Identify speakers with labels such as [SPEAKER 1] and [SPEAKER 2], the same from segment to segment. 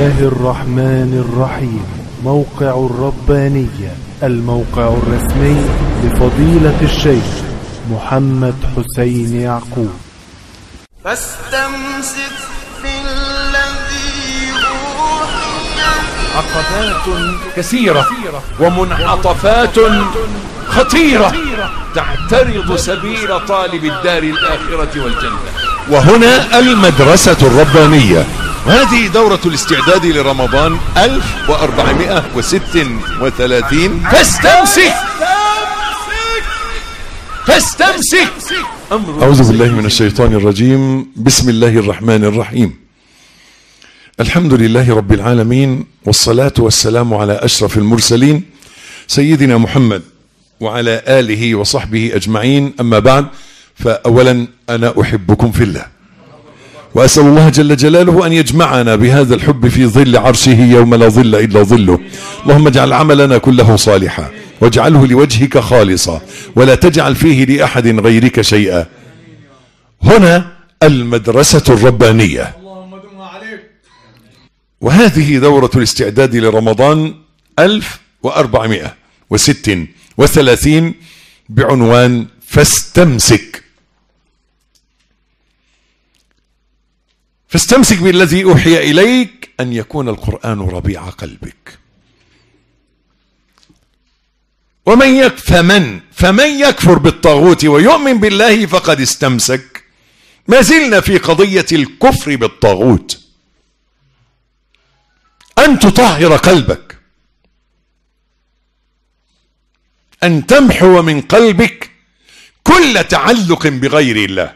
[SPEAKER 1] الله الرحمن الرحيم. موقع الربانية، الموقع الرسمي لفضيلة الشيخ محمد حسين يعقوب.
[SPEAKER 2] فاستمسك بالذي أوحي.
[SPEAKER 3] عقبات كثيرة ومنعطفات خطيرة تعترض سبيل طالب الدار الآخرة والجنة.
[SPEAKER 4] وهنا المدرسة الربانية، هذه دورة الاستعداد لرمضان 1436.
[SPEAKER 3] فاستمسك.
[SPEAKER 4] أعوذ بالله من الشيطان الرجيم. بسم الله الرحمن الرحيم. الحمد لله رب العالمين، والصلاة والسلام على أشرف المرسلين سيدنا محمد وعلى آله وصحبه أجمعين. أما بعد، فأولا أنا أحبكم في الله، وأسأل الله جل جلاله أن يجمعنا بهذا الحب في ظل عرشه يوم لا ظل إلا ظله. اللهم اجعل عملنا كله صالحا، واجعله لوجهك خالصا، ولا تجعل فيه لأحد غيرك شيئا. هنا المدرسة الربانية، وهذه دورة الاستعداد لرمضان 1436 بعنوان فاستمسك. فاستمسك بالذي أوحي إليك، أن يكون القرآن ربيع قلبك. فمن يكفر بالطاغوت ويؤمن بالله فقد استمسك. ما زلنا في قضية الكفر بالطاغوت، أن تطهر قلبك، أن تمحو من قلبك كل تعلق بغير الله.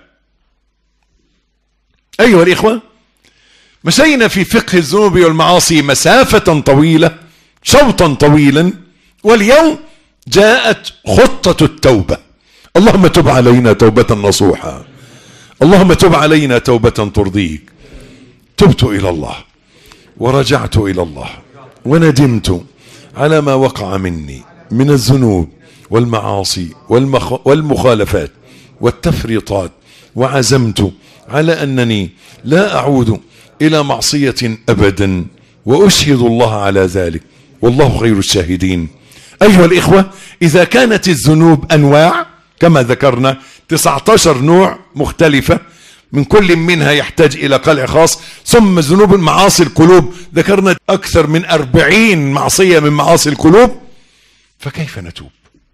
[SPEAKER 4] أيها الإخوة، مشينا في فقه الذنوب والمعاصي مسافة طويلة، شوطا طويلا، واليوم جاءت خطة التوبة. اللهم تب علينا توبة نصوحا، اللهم تب علينا توبة ترضيك. تبت إلى الله ورجعت إلى الله وندمت على ما وقع مني من الذنوب والمعاصي والمخالفات والتفريطات، وعزمت على أنني لا أعود إلى معصية أبدا، وأشهد الله على ذلك، والله خير الشاهدين. أيها الإخوة، إذا كانت الذنوب أنواع كما ذكرنا 19 نوع مختلفة، من كل منها يحتاج إلى قلع خاص، ثم ذنوب المعاصي القلوب ذكرنا أكثر من 40 معصية من معاصي القلوب. فكيف نتوب؟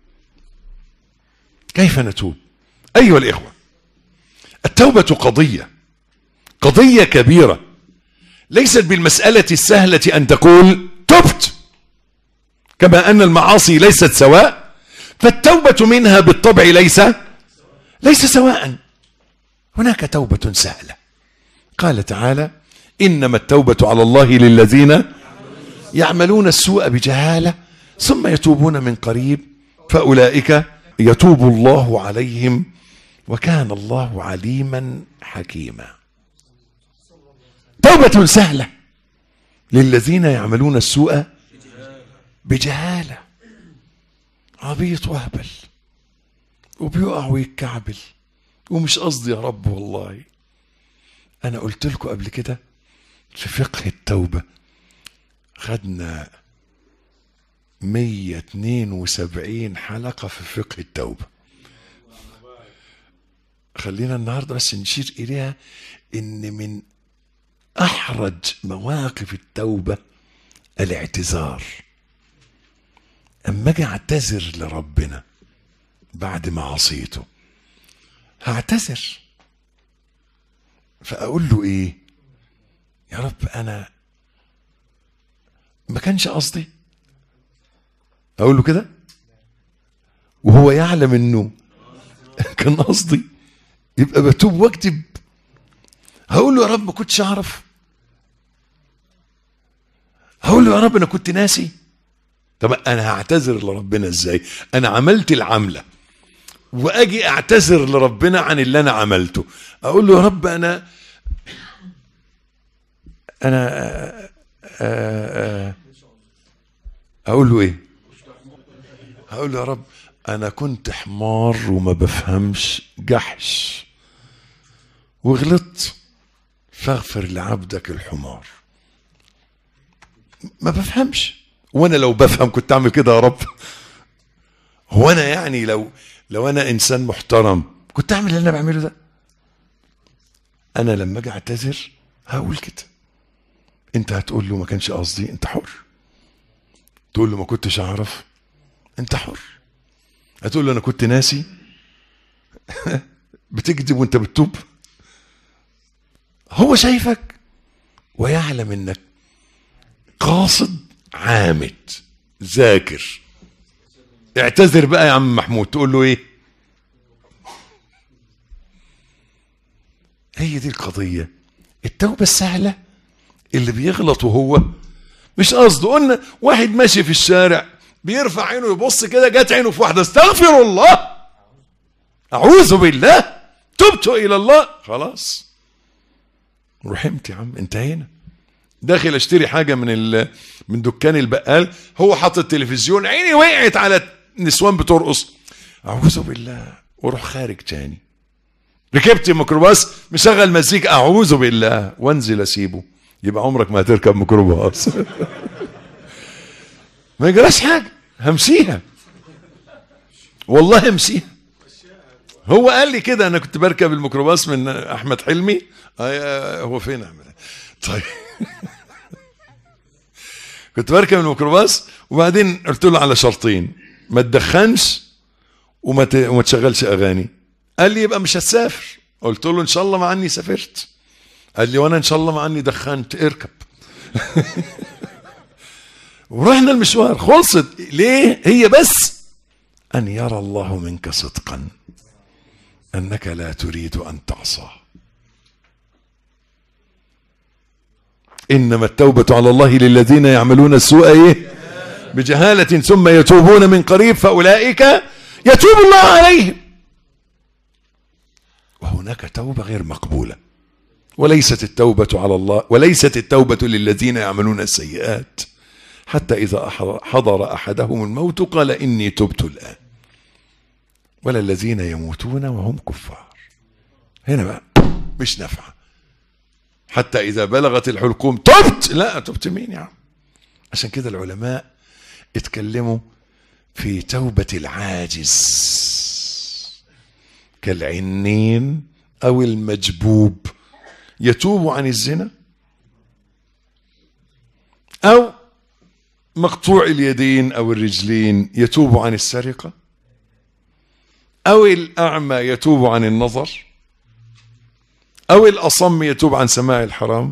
[SPEAKER 4] كيف نتوب؟ أيها الإخوة، التوبة قضية كبيرة، ليست بالمسألة السهلة أن تقول تبت، كما أن المعاصي ليست سواء، فالتوبة منها بالطبع ليس سواء. هناك توبة سهلة، قال تعالى: إنما التوبة على الله للذين يعملون السوء بجهالة ثم يتوبون من قريب فأولئك يتوب الله عليهم وكان الله عليما حكيما. توبة سهلة للذين يعملون السوء بجهالة، عبيط وهبل وبيقع ويتكعبل ومش قصدي يا رب والله. أنا قلت لكم قبل كده في فقه التوبة خدنا 172 حلقة في فقه التوبة. خلينا النهاردة بس نشير إليها إن من أحرج مواقف التوبة الاعتذار. أما أجي أعتذر لربنا بعد ما عصيته، هعتذر فأقول له إيه؟ يا رب أنا ما كانش قصدي. أقول له كده وهو يعلم إنه كان قصدي، يبقى بتوب واكتب. هقول له يا رب ما كنتش أعرف، هقول له يا رب أنا كنت ناسي. طب أنا هعتذر لربنا إزاي؟ أنا عملت العملة وأجي أعتذر لربنا عن اللي أنا عملته. أقول له يا رب أنا أقول له إيه؟ هقول له يا رب أنا كنت حمار وما بفهمش جحش وغلطت، فاغفر لعبدك الحمار. ما بفهمش. وانا لو بفهم كنت اعمل كده يا رب؟ هو انا يعني لو انا انسان محترم كنت اعمل اللي انا بعمله ده؟ انا لما اجي اعتذر هقول كده. انت هتقول له ما كانش قصدي، انت حر. تقول له ما كنتش اعرف، انت حر. هتقول له انا كنت ناسي، بتكذب وانت بتتوب. هو شايفك ويعلم انك قاصد عامد ذاكر. اعتذر بقى يا عم محمود، تقول له ايه؟ هي دي القضية. التوبة السهلة اللي بيغلط وهو مش قصده. قلنا واحد ماشي في الشارع بيرفع عينه يبص كده، جت عينه في واحدة، استغفر الله، اعوذ بالله، تبت الى الله، خلاص رحمت يا عم، انتهينا. داخل اشتري حاجة من دكان البقال، هو حاطط التلفزيون، عيني وقعت على نسوان بترقص، اعوذ بالله، وروح خارج تاني. ركبت ميكروباص مشغل مزيكا، اعوذ بالله، وانزل اسيبه. يبقى عمرك ما هتركب ميكروباص. ما يجراش حاجه، همسيها والله، همسيها. هو قال لي كده، انا كنت بركب الميكروباص من احمد حلمي. هو فين احمد؟ طيب. كنت بركب الميكروباص وبعدين قلت له على شرطين: ما تدخنش وما تشغلش اغاني. قال لي يبقى مش هتسافر. قلت له ان شاء الله مع اني سافرت. قال لي وانا ان شاء الله مع اني دخنت. اركب. ورحنا المشوار، خلصت. ليه؟ هي بس ان يرى الله منك صدقا انك لا تريد ان تعصى. انما التوبة على الله للذين يعملون السوء ايه؟ بجهالة ثم يتوبون من قريب فاولئك يتوب الله عليهم. وهناك توبة غير مقبولة. وليست التوبة على الله، وليست التوبة للذين يعملون السيئات حتى إذا حضر أحدهم الموت قال إني تبت الآن، ولا الذين يموتون وهم كفار. هنا بقى مش نافعة. حتى إذا بلغت الحلقوم تبت. لا، تبت مين يا عم؟ عشان كده العلماء اتكلموا في توبة العاجز كالعنين أو المجبوب، يتوب عن الزنا، أو مقطوع اليدين أو الرجلين يتوب عن السرقة، أو الأعمى يتوب عن النظر، أو الأصم يتوب عن سماع الحرام.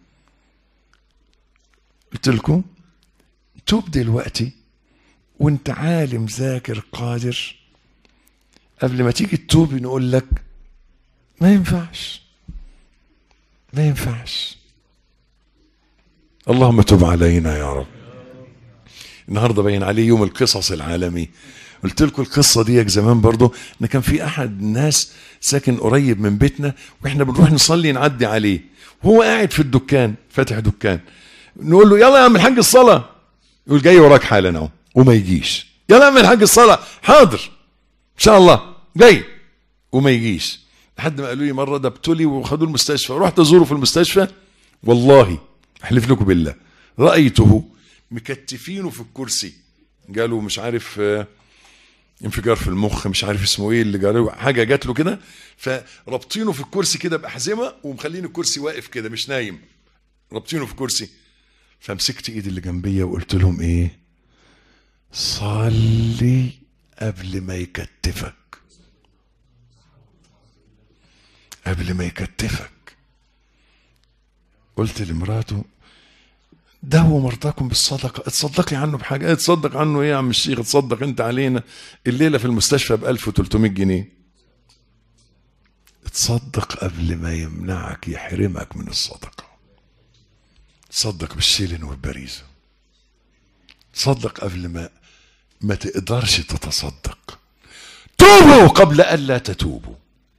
[SPEAKER 4] قلت لكم توب دلوقتي وانت عالم ذاكر قادر. قبل ما تيجي تتوب نقول لك ما ينفعش، ما ينفعش. اللهم تب علينا يا رب. النهارده باين عليه يوم القصص العالمي. قلت لكم القصه دي زمان برضو، ان كان في احد الناس ساكن قريب من بيتنا، واحنا بنروح نصلي نعدي عليه وهو قاعد في الدكان فاتح دكان. نقول له يلا يا عم الحاج الصلاه، يقول جاي وراك حالا اهو، وما يجيش. يلا يا عم الحاج الصلاه، حاضر ان شاء الله جاي، وما يجيش. لحد ما قالوا لي مره ده ابتلي وخدوه المستشفى. رحت ازوره في المستشفى، والله احلف لكم بالله رايته مكتفينه في الكرسي. قالوا مش عارف انفجار في المخ، مش عارف اسمه ايه اللي جاله، حاجه جات له كده، فربطينه في الكرسي كده باحزمه ومخلين الكرسي واقف كده مش نايم، ربطينه في الكرسي. فمسكت ايدي اللي جنبيه وقلت لهم ايه؟ صلي قبل ما يكتفك، قبل ما يكتفك. قلت لمراته دعوا مرضاكم بالصدقه، اتصدقي عنه بحاجه. اتصدق عنه ايه يا عم الشيخ؟ اتصدق انت علينا الليله في المستشفى ب 1300 جنيه. اتصدق قبل ما يمنعك يحرمك من الصدقه. تصدق بالشيلن والبريزه. تصدق قبل ما تقدرش تتصدق. توبوا قبل ألا تتوبوا.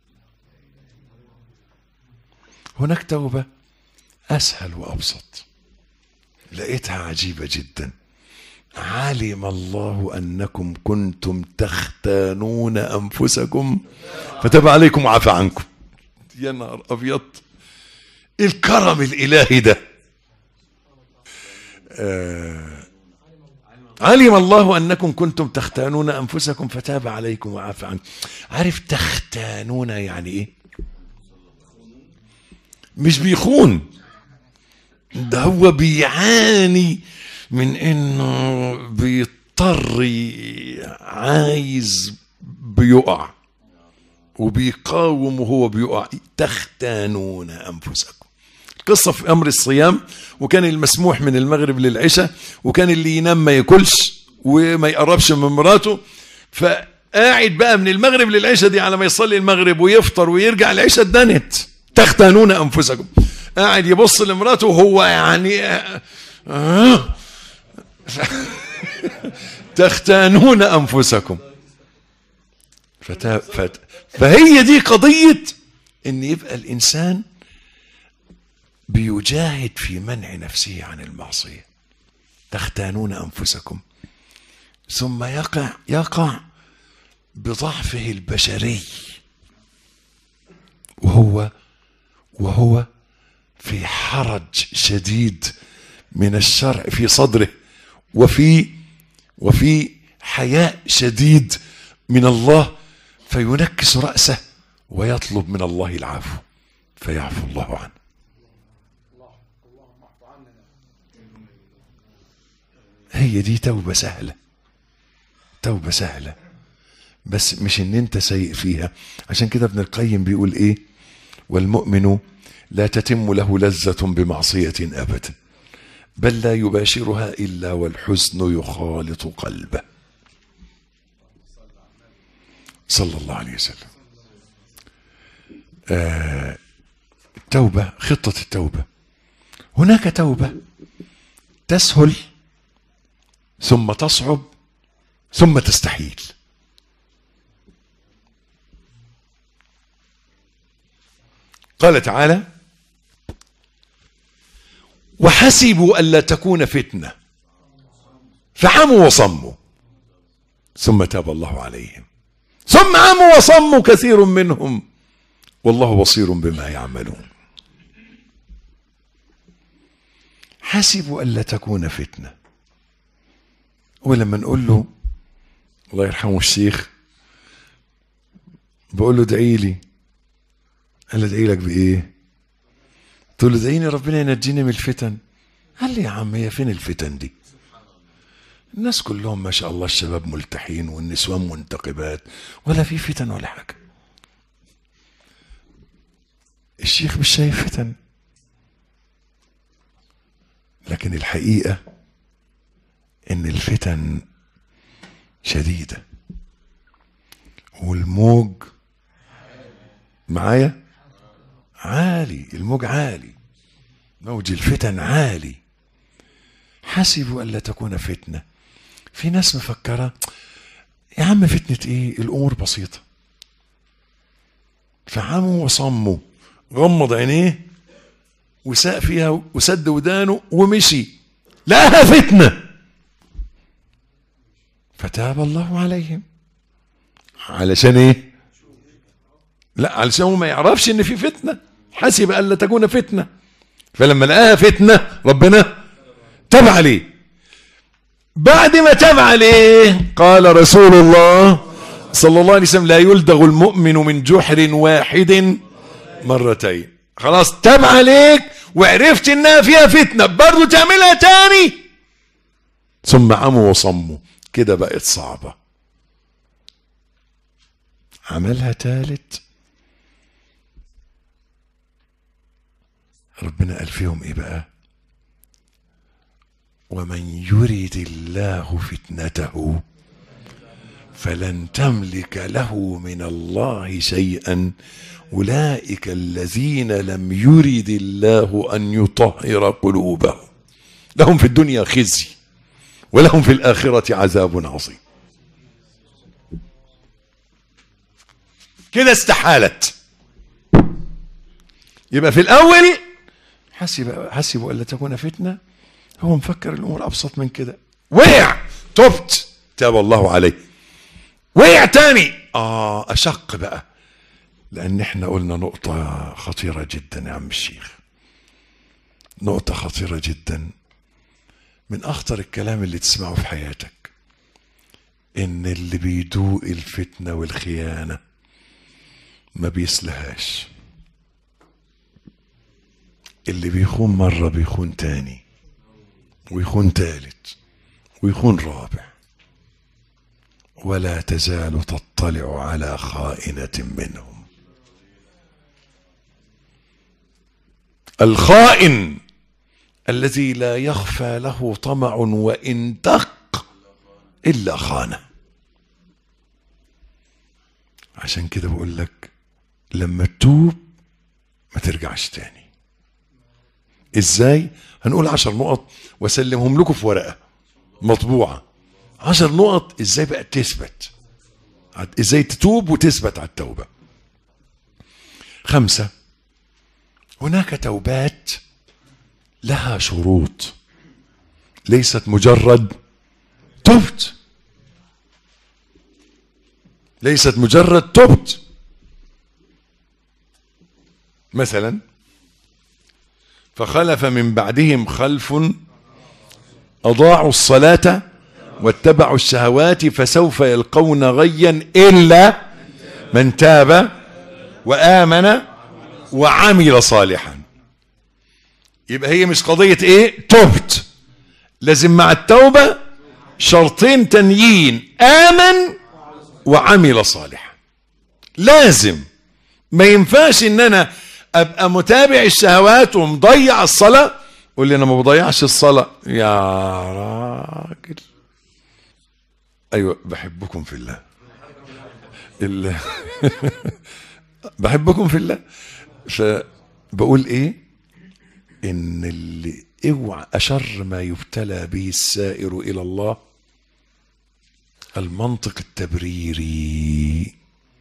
[SPEAKER 4] هناك توبة أسهل وأبسط، لقيتها عجيبة جدا. علم الله أنكم كنتم تختانون أنفسكم فتاب عليكم وعفى عنكم. يا نهار أبيض، الكرم الإلهي ده. علم الله أنكم كنتم تختانون أنفسكم فتاب عليكم وعفى عنكم. عارف تختانون يعني إيه؟ مش بيخون، ده هو بيعاني من إنه بيضطر عايز بيقع وبيقاوم وهو بيقع. تختانون أنفسكم. قصة في أمر الصيام، وكان المسموح من المغرب للعشاء، وكان اللي ينام ما ياكلش وما يقربش من مراته، فقاعد بقى من المغرب للعشاء دي على ما يصلي المغرب ويفطر ويرجع العشاء اتدنت. تختانون أنفسكم. قاعد يبص لمراته وهو يعني تختانون أنفسكم. فهي دي قضية ان يبقى الإنسان بيجاهد في منع نفسه عن المعصية. تختانون أنفسكم، ثم يقع بضعفه البشري، وهو في حرج شديد من الشرع في صدره، وفي حياء شديد من الله، فينكس رأسه ويطلب من الله العفو فيعفو الله عنه. هي دي توبة سهلة، توبة سهلة، بس مش ان انت سيء فيها. عشان كده ابن القيم بيقول ايه؟ والمؤمن لا تتم له لذة بمعصية ابدا، بل لا يباشرها الا والحزن يخالط قلبه. صلى الله عليه وسلم. التوبة، خطة التوبة. هناك توبة تسهل ثم تصعب ثم تستحيل. قال تعالى: وحسبوا ألا تكون فتنة فعموا وصموا ثم تاب الله عليهم ثم عموا وصموا كثير منهم والله بصير بما يعملون. حسبوا ألا تكون فتنة. ولما نقول له الله يرحمه الشيخ، بقول له ادعي لي، قال لي ادعي لك بايه؟ قلت له ادعيني ربنا ينجيني من الفتن. قال لي يا عم هي فين الفتن دي؟ الناس كلهم ما شاء الله الشباب ملتحين والنسوان منتقبات، ولا في فتن ولا حاجه. الشيخ مش شايف فتن، لكن الحقيقه ان الفتن شديده والموج معايا عالي، الموج عالي، موج الفتن عالي. حسبوا ألا تكون فتنة. في ناس مفكرة يا عم فتنة ايه، الامور بسيطة، فعموا وصموا، غمض عينيه وساق فيها وسد ودانه ومشي، لقاها فتنة فتاب الله عليهم. علشان ايه؟ لا، علشان هو ما يعرفش ان في فتنة. حسب ألا تكون فتنة، فلما لقاها فتنة ربنا تاب عليه. بعد ما تاب عليه قال رسول الله صلى الله عليه وسلم: لا يلدغ المؤمن من جحر واحد مرتين. خلاص تاب عليك وعرفت انها فيها فتنة، برضو تعملها تاني، ثم عموا وصموا، كده بقت صعبة. عملها تالت، ربنا قال فيهم ايه بقى؟ ومن يرد الله فتنته فلن تملك له من الله شيئا أولئك الذين لم يرد الله أن يطهر قلوبهم لهم في الدنيا خزي ولهم في الآخرة عذاب عظيم. كده يبقى في الأول حسبوا ألا تكون فتنة، هو مفكر الأمور أبسط من كده. وقع، تبت، تاب الله عليه. وقع تاني، أشق بقى، لأن احنا قلنا نقطة خطيرة جدا يا عم الشيخ، نقطة خطيرة جدا. من أخطر الكلام اللي تسمعه في حياتك إن اللي بيدوق الفتنة والخيانة ما بيسلهاش. اللي بيخون مرة بيخون تاني ويخون تالت ويخون رابع، ولا تزال تطلع على خائنة منهم. الخائن الذي لا يخفى له طمع وإن دق إلا خانه. عشان كده بقول لك لما تتوب ما ترجعش تاني. ازاي؟ هنقول 10 نقط واسلمهم لكم في ورقة مطبوعة. 10 نقط ازاي بقى تثبت، ازاي تتوب وتثبت على التوبة. 5، هناك توبات لها شروط، ليست مجرد تبت، ليست مجرد تبت. مثلا فخلف من بعدهم خلف أضاعوا الصلاة واتبعوا الشهوات فسوف يلقون غيا إلا من تاب وآمن وعمل صالحا. يبقى هي مش قضية ايه تبت، لازم مع التوبة شرطين تانيين، آمن وعمل صالحا. لازم، ما ينفعش ان انا ابقى متابع الشهوات ومضيع الصلاة. قول لي انا ما بضيعش الصلاة يا راجل. ايوه بحبكم في الله بحبكم في الله. فبقول ايه؟ ان اللي اوعى اشر ما يبتلى به السائر الى الله المنطق التبريري،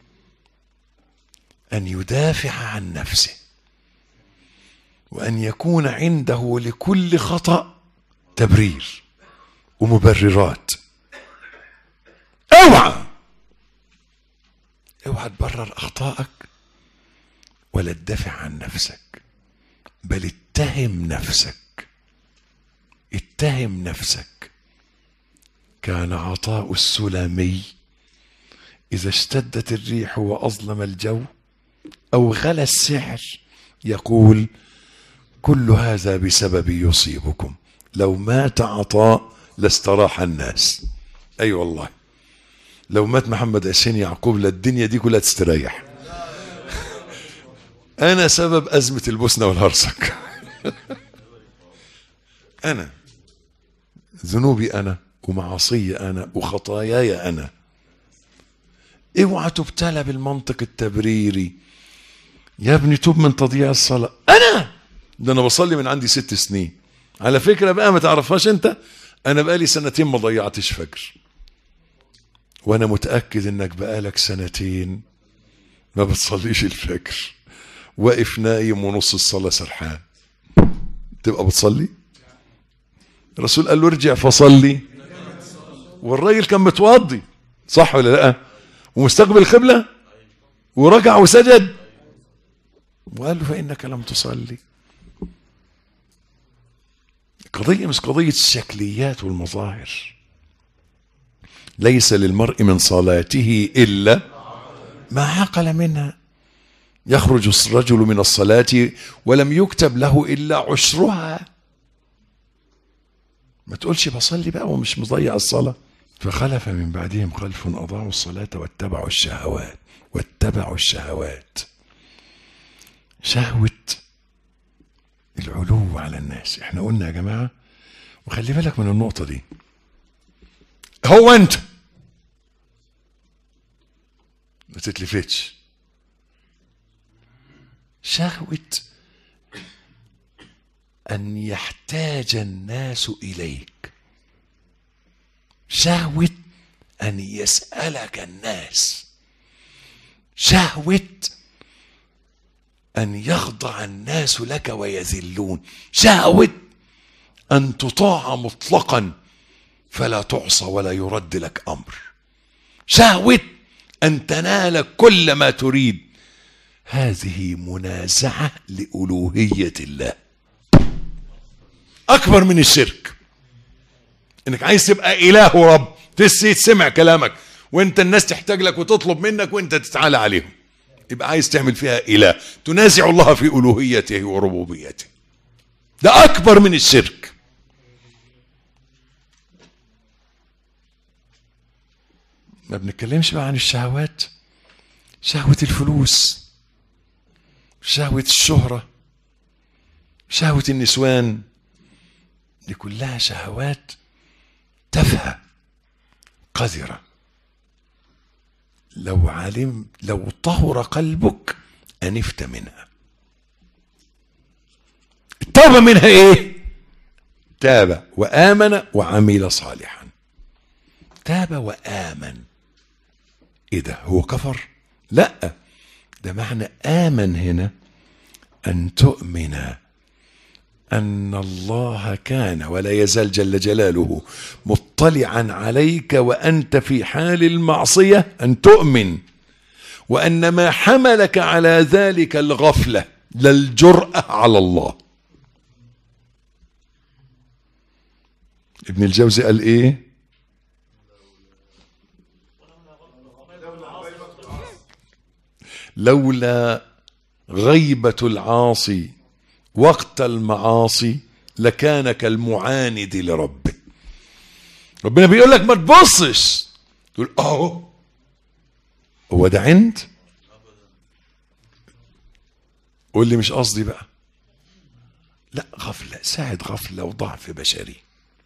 [SPEAKER 4] ان يدافع عن نفسه وان يكون عنده لكل خطأ تبرير ومبررات. اوعى تبرر اخطائك ولا تدافع عن نفسك، بل اتهم نفسك. اتهم نفسك. كان عطاء السلمي إذا اشتدت الريح وأظلم الجو أو غلا السحر يقول: كل هذا بسبب يصيبكم، لو مات عطاء لاستراح الناس. أي والله لو مات محمد حسين يعقوب للدنيا دي كلها تستريح. أنا سبب أزمة البوسنة والهرسك. أنا ذنوبي أنا ومعاصي أنا وخطاياي أنا. اوعى تبتلى بالمنطق التبريري. يا ابني توب من تضييع الصلاة. ده أنا بصلي من عندي 6 سنين. على فكرة بقى ما تعرفهاش أنت، أنا بقالي 2 سنين ما ضيعتش فجر، وأنا متأكد إنك بقالك 2 سنين ما بتصليش الفجر، واقف نايم ونص الصلاة سرحان. تبقى بتصلي؟ الرسول قال له ارجع فصلي، والراجل كان متوضي صح ولا لا؟ ومستقبل القبلة ورجع وسجد وقال له فإنك لم تصلي. قضية مش قضية الشكليات والمظاهر. ليس للمرء من صلاته إلا ما عقل منها. يخرج الرجل من الصلاة ولم يكتب له إلا عشرها. ما تقولش بصلي بقى ومش مضيع الصلاة. فخلف من بعدهم خلف أضاعوا الصلاة واتبعوا الشهوات. واتبعوا الشهوات، شهوة العلو على الناس. احنا قلنا يا جماعة، وخلي بالك من النقطة دي، هو انت ما تتلفتش. شهوة أن يحتاج الناس إليك، شهوة أن يسألك الناس، شهوة أن يخضع الناس لك ويذلون، شهوة أن تطاع مطلقا فلا تعصى ولا يرد لك أمر، شهوة أن تنال كل ما تريد. هذه انك عايز تبقى اله ورب، تسمع كلامك وانت الناس تحتاج لك وتطلب منك وانت تتعالى عليهم، يبقى عايز تعمل فيها اله، تنازع الله في الوهيته وربوبيته. ده اكبر من الشرك. ما بنتكلمش بقى عن الشهوات، شهوة الفلوس، شهوة الشهرة، شهوة النسوان، دي كلها شهوات تافهة قذرة. لو طهر قلبك أنفت منها. التوبة منها ايه؟ تاب وآمن وعمل صالحا. تاب وآمن، ايه ده؟ هو كفر؟ لا، ده معنى آمن هنا أن تؤمن أن الله كان ولا يزال جل جلاله مطلعا عليك وأنت في حال المعصية، أن تؤمن وأن ما حملك على ذلك الغفلة لا الجرأة على الله. ابن الجوزي قال ايه؟ لولا غيبة العاصي وقت المعاصي لكان كالمعاند لربه. ربنا بيقول لك ما تبصش، تقول اهو هو ده عند، قول لي مش قصدي بقى، لا، غفلة، ساعد غفلة وضعف بشري.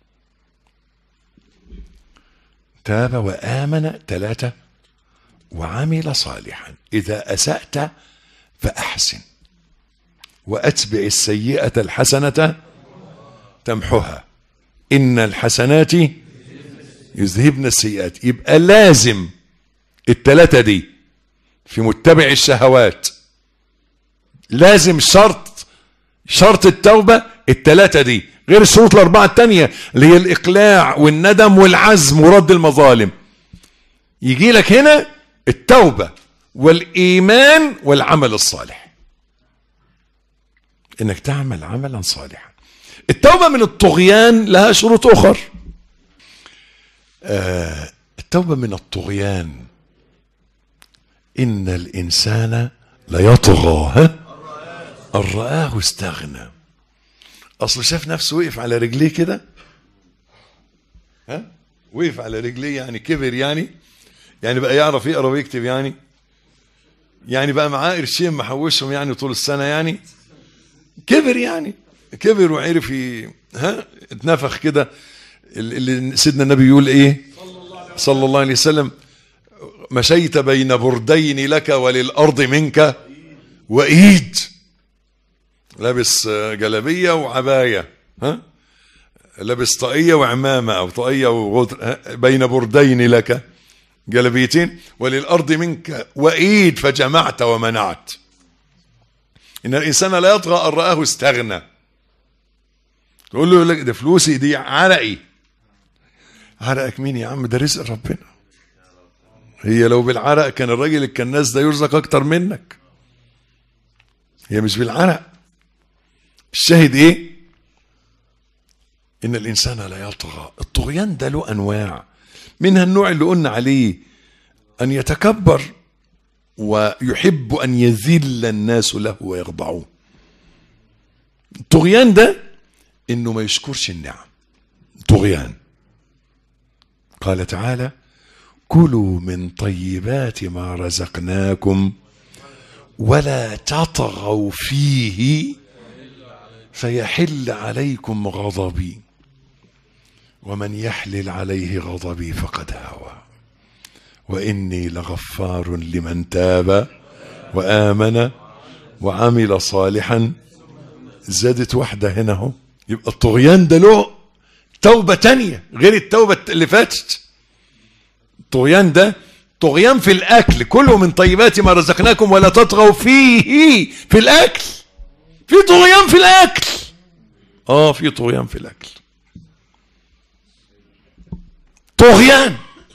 [SPEAKER 4] تاب وآمن 3 وعمل صالحا. إذا أسأت فأحسن وأتبع السيئة الحسنة تمحها إن الحسنات يذهبن السيئات. يبقى لازم 3 دي في متبع الشهوات، لازم شرط التوبة 3 دي، غير الشروط 4 التانية اللي هي الإقلاع والندم والعزم ورد المظالم. يجي لك هنا التوبة والإيمان والعمل الصالح، إنك تعمل عملا صالحا. التوبة من الطغيان لها شروط أخر. التوبة من الطغيان، إن الإنسان ليطغى أن رآه استغنى. أصل شاف نفسه وقف على رجليه كده، وقف على رجليه يعني كبر، يعني بقى يعرف يقرا ويكتب، يعني بقى معاه قرشين محوشهم يعني طول السنة، يعني كبر وعرف اتنفخ كده. اللي سيدنا النبي يقول ايه صلى الله عليه وسلم: مشيت بين بردين لك وللأرض منك وإيد. لابس جلبية وعباية، لابس طاقية وعمامة أو طاقية وغطر، بين بردين لك، جلبيتين، وللأرض منك وإيد، فجمعت ومنعت. إن الإنسان لا يطغى أن رآه استغنى. تقول له لك ده فلوسي، دي عرقي. عرقك مين يا عم؟ ده رزق ربنا. هي لو بالعرق كان الراجل الكناس ده يرزق أكتر منك، هي مش بالعرق. الشاهد إيه؟ إن الإنسان لا يطغى. الطغيان ده له أنواع، منها النوع اللي قلنا عليه أن يتكبر ويحب أن يذل الناس له ويخضعوه. الطغيان ده إنه ما يشكرش النعم، طغيان. قال تعالى: كلوا من طيبات ما رزقناكم ولا تطغوا فيه فيحل عليكم غضبي ومن يحلل عليه غضبي فقد هوى وإني لغفار لمن تاب وآمن وعمل صالحا. زادت واحدة هنا اهو. يبقى الطغيان ده له توبة تانية غير التوبة اللي فاتت. الطغيان ده طغيان في الأكل، كلوا من طيبات ما رزقناكم ولا تطغوا فيه، في الأكل. في طغيان في الأكل، في طغيان في الأكل، طغيان.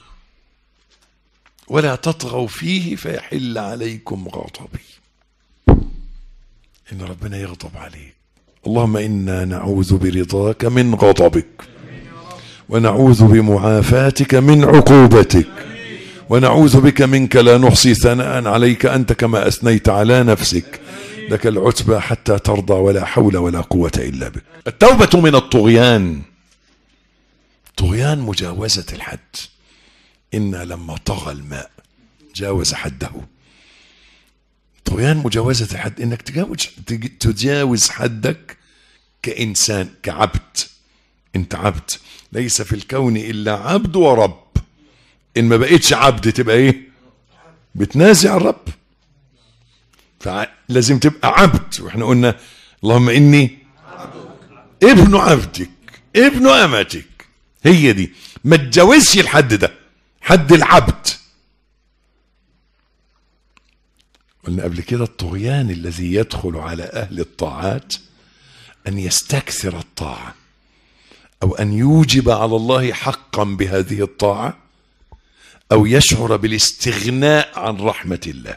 [SPEAKER 4] ولا تطغوا فيه فيحل عليكم غضبي، إن ربنا يغضب عليك. اللهم إنا نعوذ برضاك من غضبك ونعوذ بمعافاتك من عقوبتك، ونعوذ بك منك لا نحصي ثناء عليك أنت كما أثنيت على نفسك، لك العتبى حتى ترضى ولا حول ولا قوة إلا بك. التوبة من الطغيان، طغيان مجاوزة الحد. إن لما طغى الماء جاوز حده. طغيان مجاوزة الحد، إنك تجاوز حدك كإنسان، كعبد. أنت عبد، ليس في الكون إلا عبد ورب. إن ما بقيتش عبد تبقى إيه؟ بتنازع الرب. فلازم تبقى عبد. وإحنا قلنا اللهم إني ابن عبدك ابن أمتك. هي دي، ما تجاوزش الحد ده، حد العبد. قلنا قبل كده الطغيان الذي يدخل على أهل الطاعات أن يستكثر الطاعة، أو أن يوجب على الله حقا بهذه الطاعة، أو يشعر بالاستغناء عن رحمة الله.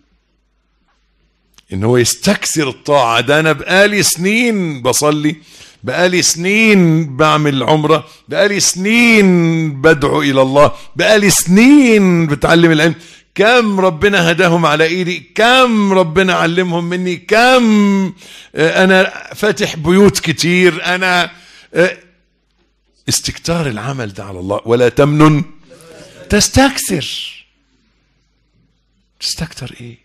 [SPEAKER 4] إن هو يستكثر الطاعة. ده أنا بقالي سنين بصلي، بقالي سنين بعمل عمرة، بقالي سنين بدعو إلى الله، بقالي سنين بتعلم العلم. كم ربنا هداهم على ايدي، كم ربنا علمهم مني، كم انا فاتح بيوت كتير. انا استكتار العمل ده على الله. ولا تمنن تستكثر. تستكتر ايه؟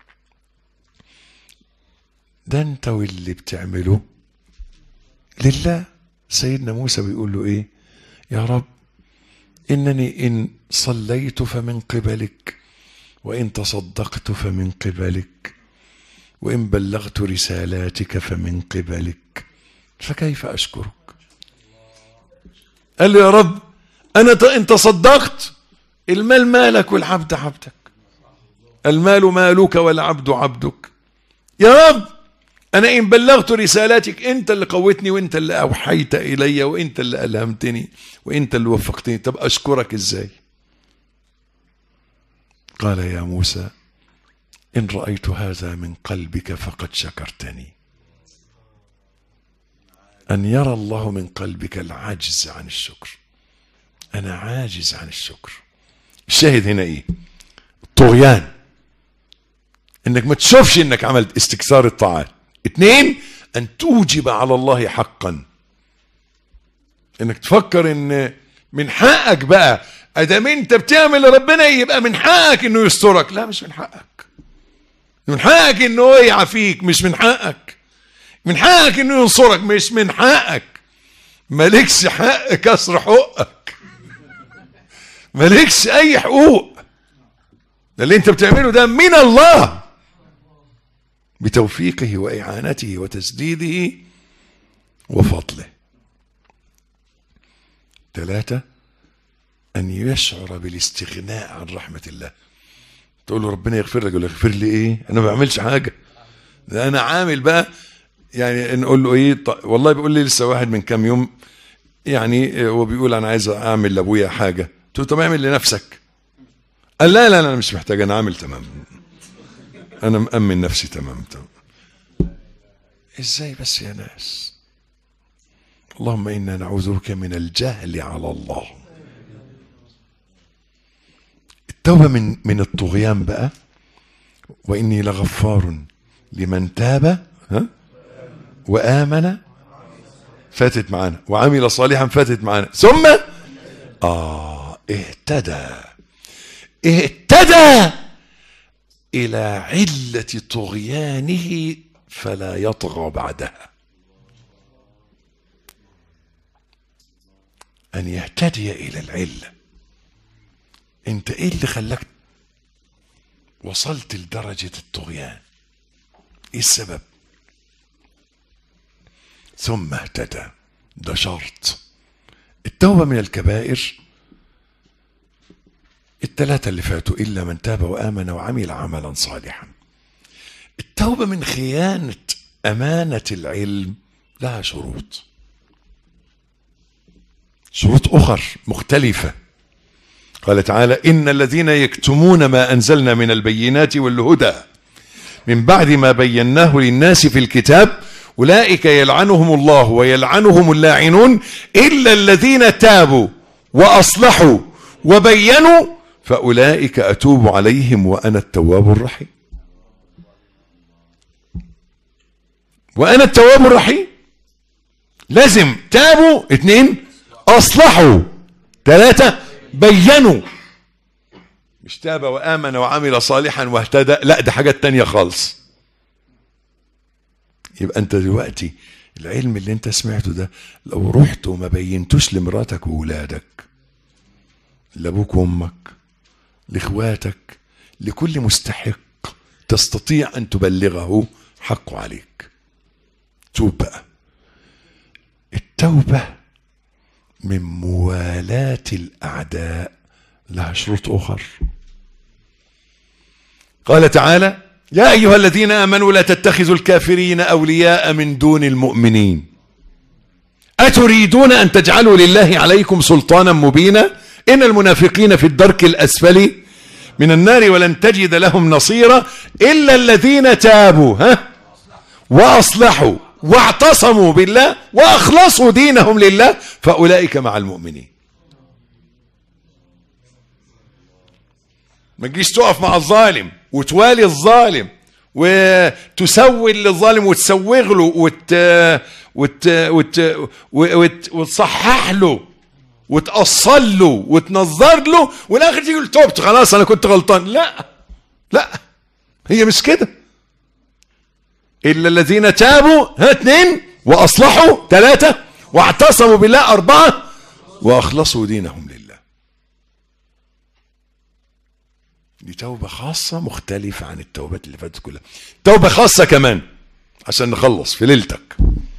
[SPEAKER 4] ده انت واللي بتعمله لله. سيدنا موسى بيقول له ايه؟ يا رب انني ان صليت فمن قبلك، وإن تصدقت فمن قبلك، وإن بلغت رسالاتك فمن قبلك، فكيف أشكرك؟ قال له يا رب أنا إن تصدقت، المال مالك والعبد عبدك، المال مالك والعبد عبدك. يا رب أنا إن بلغت رسالاتك، أنت اللي قوتني، وأنت اللي أوحيت إلي، وأنت اللي ألهمتني، وأنت اللي وفقتني. طب أشكرك إزاي؟ قال يا موسى إن رأيت هذا من قلبك فقد شكرتني. أن يرى الله من قلبك العجز عن الشكر. أنا عاجز عن الشكر. الشاهد هنا إيه؟ الطغيان، إنك ما تشوفش إنك عملت استكثار الطاعات. 2، أن توجب على الله حقا. إنك تفكر إن من حقك بقى، ادام انت بتعمل لربنا يبقى من حقك انه يسترك. لا، مش من حقك. من حقك انه يعافيك، مش من حقك. من حقك انه ينصرك، مش من حقك. مالكش حق كسر حقك، مالكش اي حقوق. ده اللي انت بتعمله ده من الله بتوفيقه واعانته وتسديده وفضله. 3، أن يشعر بالاستغناء عن رحمة الله. تقول له ربنا يغفر لك، يقول لك يغفر لي إيه؟ أنا ما بعملش حاجة، ده أنا عامل بقى. يعني نقول له إيه؟ والله بيقول لي لسه واحد من كام يوم، يعني وبيقول أنا عايز أعمل لأبويا حاجة. قلت له طب اعمل لنفسك. قال لا لا أنا مش محتاج، أنا عامل تمام، أنا مأمن نفسي تمام. إزاي بس يا ناس؟ اللهم إنا نعوذ بك من الجهل على الله. التوبة من الطغيان بقى. وإني لغفار لمن تاب وآمن، فاتت معانا، وعمل صالحا، فاتت معانا، ثم اهتدى إلى علة طغيانه فلا يطغى بعدها. أن يهتدي إلى العلة. انت ايه اللي خلاك وصلت لدرجة الطغيان؟ ايه السبب؟ ثم اهتدى، ده شرط. التوبة من الكبائر ال3 اللي فاتوا، إلا من تاب وآمن وعمل عملا صالحا. التوبة من خيانة أمانة العلم لها شروط أخر مختلفة. قال تعالى إن الذين يكتمون ما أنزلنا من البينات والهدى من بعد ما بيناه للناس في الكتاب أولئك يلعنهم الله ويلعنهم اللاعنون إلا الذين تابوا وأصلحوا وبينوا فأولئك أتوب عليهم وأنا التواب الرحيم. وأنا التواب الرحيم. لازم تابوا، 2 أصلحوا، 3 بينوا. مش تاب وآمن وعمل صالحا واهتدى، لا ده حاجات تانية خالص. يبقى انت دلوقتي العلم اللي انت سمعته ده لو رحت وما بينتوش لمراتك وولادك، لابوك وامك، لاخواتك، لكل مستحق تستطيع ان تبلغه حقه عليك، توب بقى. التوبة من موالاة الأعداء لها شروط أخر. قال تعالى: يا أيها الذين آمنوا لا تتخذوا الكافرين أولياء من دون المؤمنين أتريدون أن تجعلوا لله عليكم سلطانا مبينا إن المنافقين في الدرك الأسفل من النار ولن تجد لهم نصيرا إلا الذين تابوا وأصلحوا واعتصموا بالله وأخلصوا دينهم لله فأولئك مع المؤمنين. ما تجيش تقف مع الظالم وتوالي الظالم وتسول للظالم وتسوغ له وتصحح له وتأصل له وتنظر له والاخر تيجي تقول توبت خلاص انا كنت غلطان. لا هي مش كده. الا الذين تابوا 2 واصلحوا 3 واعتصموا بالله 4 واخلصوا دينهم لله. دي توبة خاصة مختلفة عن التوبات اللي فاتت كلها. توبة خاصة كمان عشان نخلص في ليلتك.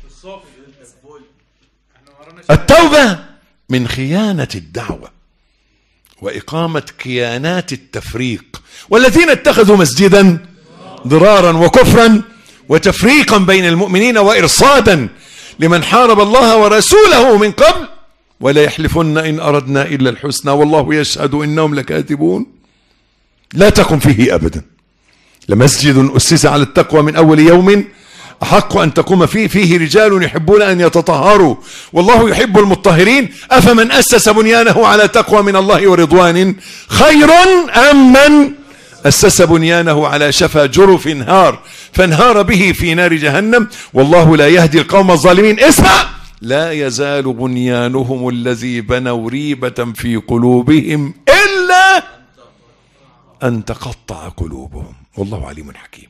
[SPEAKER 4] التوبة من خيانة الدعوة وإقامة كيانات التفريق، والذين اتخذوا مسجدا ضرارا وكفرا وتفريقا بين المؤمنين وإرصادا لمن حارب الله ورسوله من قبل ولا يحلفن إن أردنا إلا الحسنى والله يشهد إنهم لكاذبون. لا تقم فيه أبدا. لمسجد أسس على التقوى من أول يوم أحق أن تقوم فيه رجال يحبون أن يتطهروا والله يحب المطهرين أفمن أسس بنيانه على تقوى من الله ورضوان خير أم من أسس بنيانه على شفا جرف نهار فانهار به في نار جهنم والله لا يهدي القوم الظالمين. اسمع: لا يزال بنيانهم الذي بنوا ريبة في قلوبهم إلا أن تقطع قلوبهم والله عليم حكيم.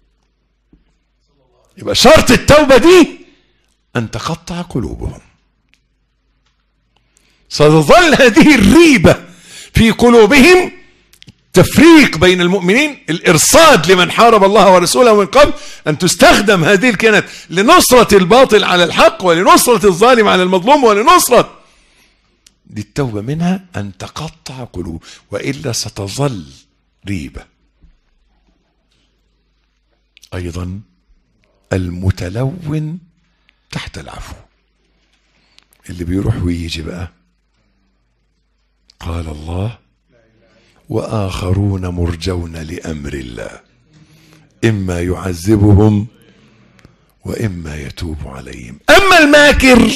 [SPEAKER 4] يبقى شرط التوبة دي أن تقطع قلوبهم. ستظل هذه الريبة في قلوبهم تفريق بين المؤمنين، الإرصاد لمن حارب الله ورسوله من قبل، أن تستخدم هذه الكيانات لنصرة الباطل على الحق ولنصرة الظالم على المظلوم ولنصرة. دي التوبة منها أن تقطع قلوب، وإلا ستظل ريبة. أيضا المتلون تحت العفو، اللي بيروح ويجي بقى. قال الله: وآخرون مرجون لأمر الله إما يعذبهم وإما يتوب عليهم أما الماكر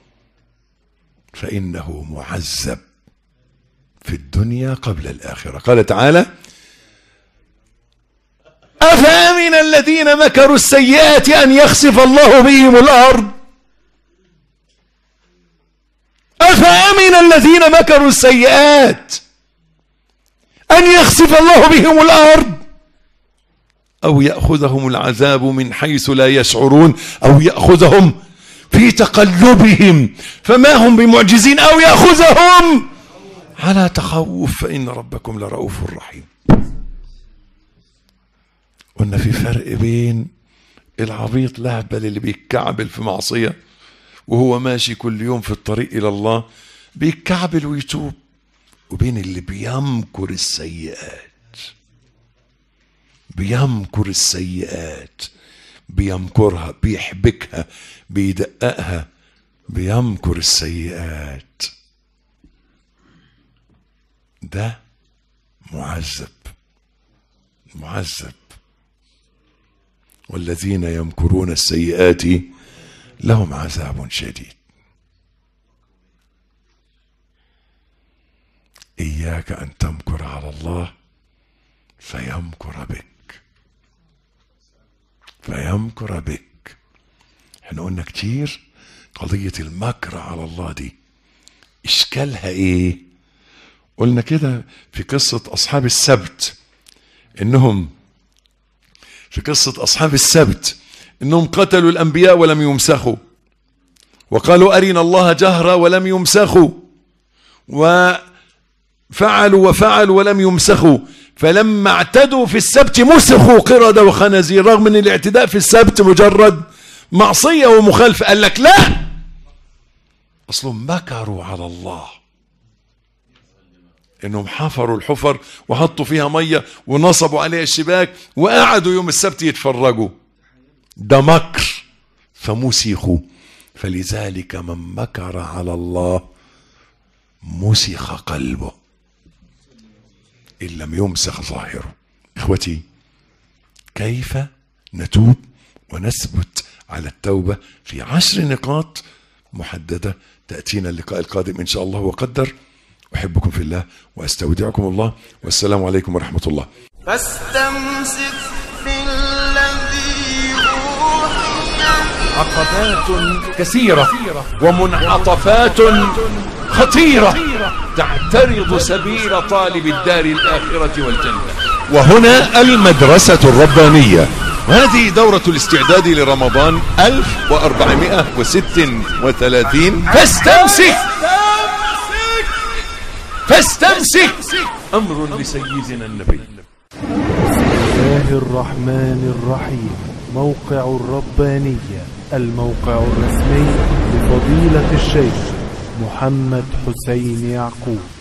[SPEAKER 4] فإنه معذب في الدنيا قبل الآخرة. قال تعالى: أفأمن الذين مكروا السيئات أن يخسف الله بهم الأرض. أفأمن الذين مكروا السيئات أن يخسف الله بهم الأرض أو يأخذهم العذاب من حيث لا يشعرون أو يأخذهم في تقلبهم فما هم بمعجزين أو يأخذهم على تخوف فإن ربكم لرؤوف رحيم. قلنا في فرق بين العبيط لهبل اللي بيتكعبل في معصية وهو ماشي كل يوم في الطريق إلى الله بيتكعبل ويتوب، وبين اللي بيمكر السيئات بيمكرها بيحبكها بيدققها، بيمكر السيئات. ده معذب. والذين يمكرون السيئات لهم عذاب شديد. إياك أن تمكر على الله فيمكر بك. احنا قلنا كتير قضية المكر على الله دي إشكالها إيه؟ قلنا كده في قصة أصحاب السبت إنهم قتلوا الأنبياء ولم يمسخوا، وقالوا أرنا الله جهرا ولم يمسخوا، وفعلوا ولم يمسخوا، فلما اعتدوا في السبت مسخوا قردة وخنازير، رغم ان الاعتداء في السبت مجرد معصية ومخالفة. قال لك لا، اصلهم مكروا على الله، انهم حفروا الحفر وحطوا فيها مية ونصبوا عليها الشباك وقعدوا يوم السبت يتفرجوا، ده مكر فمسخوا. فلذلك من مكر على الله مسخ قلبه إن لم يمسخ ظاهره. إخوتي، كيف نتوب ونثبت على التوبة؟ في 10 نقاط محددة تأتينا اللقاء القادم إن شاء الله وقدر. أحبكم في الله وأستودعكم الله، والسلام عليكم ورحمة الله.
[SPEAKER 2] فاستمسك بالذي أوحي.
[SPEAKER 3] عقبات كثيرة ومنعطفات خطيرة تعترض سبيل طالب الدار الآخرة والجنة.
[SPEAKER 4] وهنا المدرسة الربانية، وهذه دورة الاستعداد لرمضان 1436.
[SPEAKER 3] فاستمسك أمر لسيدنا النبي.
[SPEAKER 1] بسم الله الرحمن الرحيم. موقع الربانية، الموقع الرسمي لفضيلة الشيخ محمد حسين يعقوب.